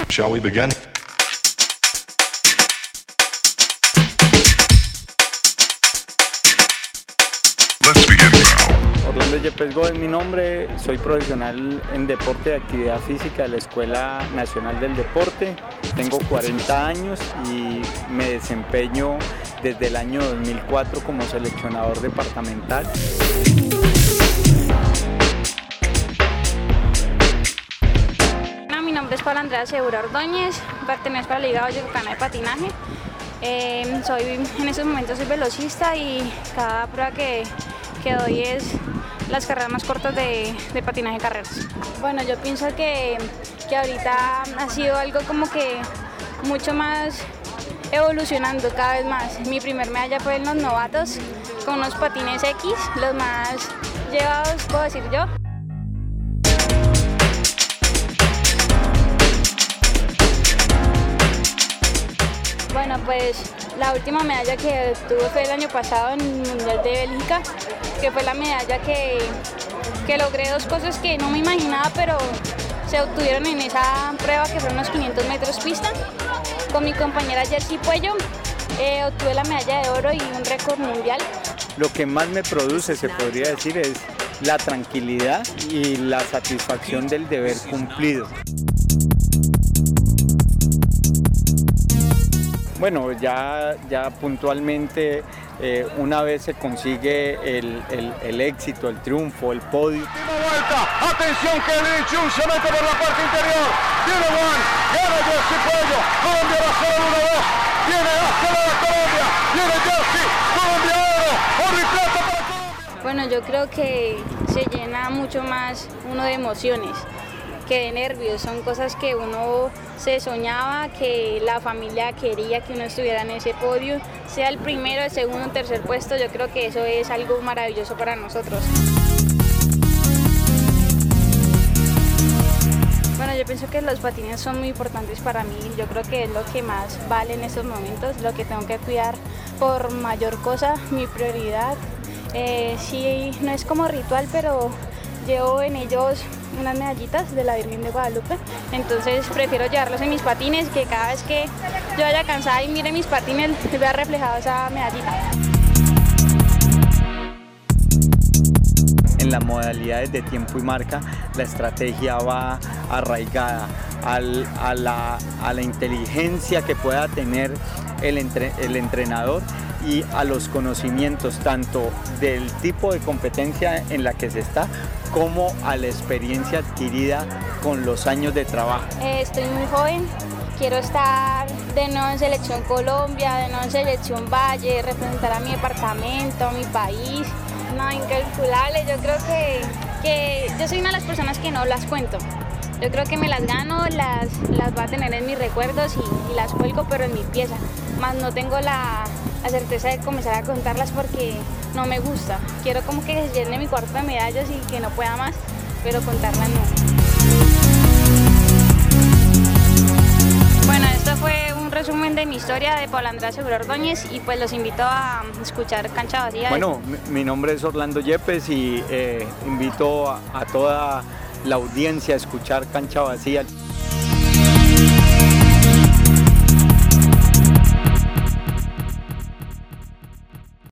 Shall we begin? Let's begin now. Orlando Yepes Gómez es mi nombre, soy profesional en deporte de actividad física de la Escuela Nacional del Deporte. Tengo 40 años y me desempeño desde el año 2004 como seleccionador departamental. Mi nombre es Paula Andrea Segura Ordóñez, pertenezco a la Liga Vallecaucana de Patinaje. En estos momentos soy velocista y cada prueba que doy es las carreras más cortas de patinaje de carreras. Bueno, yo pienso que ahorita ha sido algo como que mucho más evolucionando cada vez más. Mi primer medalla fue en los novatos con unos patines X, los más llevados, puedo decir yo. Bueno, pues la última medalla que obtuve fue el año pasado en el Mundial de Bélgica, que fue la medalla que logré dos cosas que no me imaginaba, pero se obtuvieron en esa prueba que fueron los 500 metros pista. Con mi compañera Jersey Puello obtuve la medalla de oro y un récord mundial. Lo que más me produce, se podría decir, es la tranquilidad y la satisfacción del deber cumplido. Bueno, ya puntualmente una vez se consigue el éxito, el triunfo, el podio. Vuelta, atención que Chun se mete por la parte interior, tiene Juan, gana Jersey Puello, Colombia va a ser 1-2, viene Ángela de Colombia, viene Jersey, Colombia oro, oro y plata para Colombia. Bueno, yo creo que se llena mucho más uno de emociones que de nervios, son cosas que uno se soñaba, que la familia quería que uno estuviera en ese podio, sea el primero, el segundo, el tercer puesto. Yo creo que eso es algo maravilloso para nosotros. Bueno, yo pienso que los patines son muy importantes para mí, yo creo que es lo que más vale en estos momentos, lo que tengo que cuidar por mayor cosa, mi prioridad. Sí, no es como ritual, pero llevo en ellos unas medallitas de la Virgen de Guadalupe, entonces prefiero llevarlos en mis patines, que cada vez que yo vaya cansada y mire mis patines vea reflejado esa medallita. En las modalidades de tiempo y marca, la estrategia va arraigada a la inteligencia que pueda tener el entrenador y a los conocimientos tanto del tipo de competencia en la que se está como a la experiencia adquirida con los años de trabajo. Estoy muy joven, quiero estar de nuevo en Selección Colombia, de nuevo en Selección Valle, representar a mi departamento, a mi país. No, incalculable, yo creo que yo soy una de las personas que no las cuento. Yo creo que me las gano, las voy a tener en mis recuerdos y las cuelgo, pero en mi pieza. Más no tengo la certeza de comenzar a contarlas porque no me gusta. Quiero como que se llene mi cuarto de medallas y que no pueda más, pero contarlas no. Bueno, esto fue un resumen de mi historia de Paula Andrea Segura Ordóñez y pues los invito a escuchar Cancha Vacía. Bueno, mi nombre es Orlando Yepes y invito a toda la audiencia a escuchar Cancha Vacía.